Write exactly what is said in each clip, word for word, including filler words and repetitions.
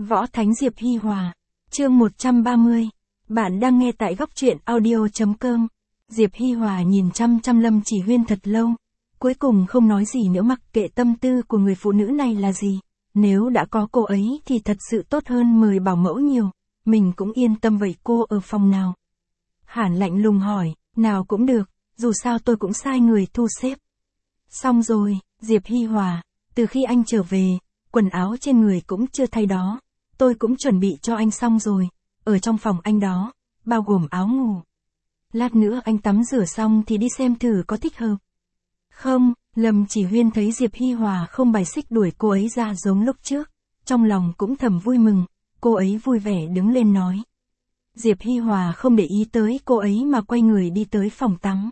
Võ Thánh Diệp Hi Hòa. Chương một trăm ba mươi. Bạn đang nghe tại góc truyện audio chấm com. Diệp Hi Hòa nhìn chăm chăm Lâm Chỉ Huyên thật lâu. Cuối cùng không nói gì nữa, mặc kệ tâm tư của người phụ nữ này là gì. Nếu đã có cô ấy thì thật sự tốt hơn mời bảo mẫu nhiều. Mình cũng yên tâm. Vậy cô ở phòng nào? Hàn lạnh lùng hỏi. Nào cũng được, dù sao tôi cũng sai người thu xếp. Xong rồi, Diệp Hi Hòa, từ khi anh trở về, quần áo trên người cũng chưa thay đó. Tôi cũng chuẩn bị cho anh xong rồi, ở trong phòng anh đó, bao gồm áo ngủ. Lát nữa anh tắm rửa xong thì đi xem thử có thích hợp. Không, Lâm Chỉ Huyên thấy Diệp Hi Hòa không bài xích đuổi cô ấy ra giống lúc trước, trong lòng cũng thầm vui mừng, cô ấy vui vẻ đứng lên nói. Diệp Hi Hòa không để ý tới cô ấy mà quay người đi tới phòng tắm.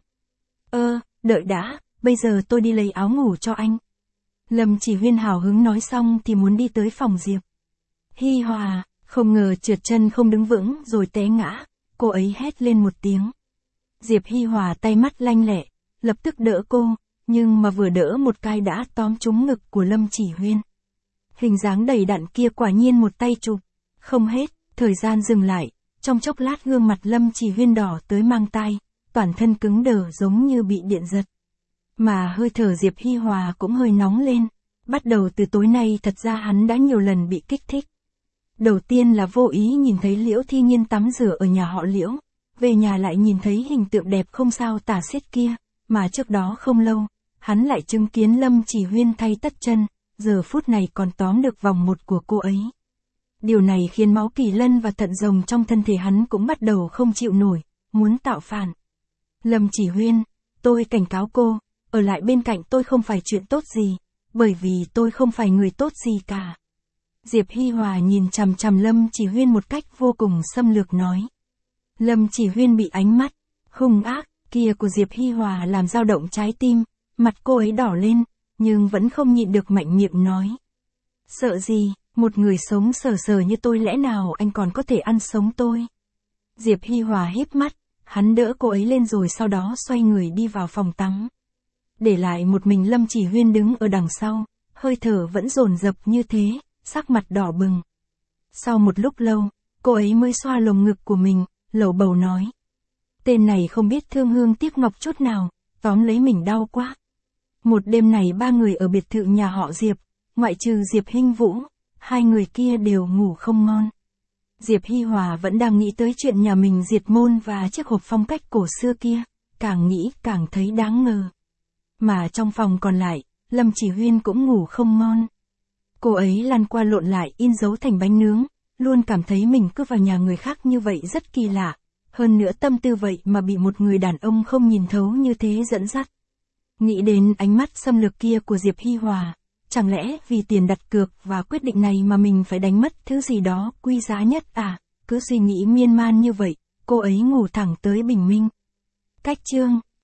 Ơ, đợi đã, bây giờ tôi đi lấy áo ngủ cho anh. Lâm Chỉ Huyên hào hứng nói xong thì muốn đi tới phòng Diệp Hi Hòa, không ngờ trượt chân không đứng vững rồi té ngã, cô ấy hét lên một tiếng. Diệp Hi Hòa tay mắt lanh lẹ, lập tức đỡ cô, nhưng mà vừa đỡ một cái đã tóm trúng ngực của Lâm Chỉ Huyên. Hình dáng đầy đặn kia quả nhiên một tay chụp, không hết, thời gian dừng lại, trong chốc lát gương mặt Lâm Chỉ Huyên đỏ tới mang tai, toàn thân cứng đờ giống như bị điện giật. Mà hơi thở Diệp Hi Hòa cũng hơi nóng lên, bắt đầu từ tối nay thật ra hắn đã nhiều lần bị kích thích. Đầu tiên là vô ý nhìn thấy Liễu Thi Nhiên tắm rửa ở nhà họ Liễu, về nhà lại nhìn thấy hình tượng đẹp không sao tả xiết kia, mà trước đó không lâu, hắn lại chứng kiến Lâm Chỉ Huyên thay tất chân, giờ phút này còn tóm được vòng một của cô ấy. Điều này khiến máu kỳ lân và thận rồng trong thân thể hắn cũng bắt đầu không chịu nổi, muốn tạo phản. Lâm Chỉ Huyên, tôi cảnh cáo cô, ở lại bên cạnh tôi không phải chuyện tốt gì, bởi vì tôi không phải người tốt gì cả. Diệp Hi Hòa nhìn chằm chằm Lâm Chỉ Huyên một cách vô cùng xâm lược nói. Lâm Chỉ Huyên bị ánh mắt hung ác kia của Diệp Hi Hòa làm dao động trái tim, mặt cô ấy đỏ lên, nhưng vẫn không nhịn được mạnh miệng nói. Sợ gì, một người sống sờ sờ như tôi lẽ nào anh còn có thể ăn sống tôi? Diệp Hi Hòa híp mắt, hắn đỡ cô ấy lên rồi sau đó xoay người đi vào phòng tắm. Để lại một mình Lâm Chỉ Huyên đứng ở đằng sau, hơi thở vẫn dồn dập như thế, sắc mặt đỏ bừng. Sau một lúc lâu, cô ấy mới xoa lồng ngực của mình, lầu bầu nói. Tên này không biết thương hương tiếc ngọc chút nào, tóm lấy mình đau quá. Một đêm này ba người ở biệt thự nhà họ Diệp, ngoại trừ Diệp Hinh Vũ, hai người kia đều ngủ không ngon. Diệp Hi Hòa vẫn đang nghĩ tới chuyện nhà mình diệt môn và chiếc hộp phong cách cổ xưa kia, càng nghĩ càng thấy đáng ngờ. Mà trong phòng còn lại, Lâm Chỉ Huyên cũng ngủ không ngon. Cô ấy lăn qua lộn lại in dấu thành bánh nướng, luôn cảm thấy mình cứ vào nhà người khác như vậy rất kỳ lạ. Hơn nữa tâm tư vậy mà bị một người đàn ông không nhìn thấu như thế dẫn dắt. Nghĩ đến ánh mắt xâm lược kia của Diệp Hi Hòa, chẳng lẽ vì tiền đặt cược và quyết định này mà mình phải đánh mất thứ gì đó quý giá nhất à? Cứ suy nghĩ miên man như vậy, cô ấy ngủ thẳng tới bình minh. Cách chương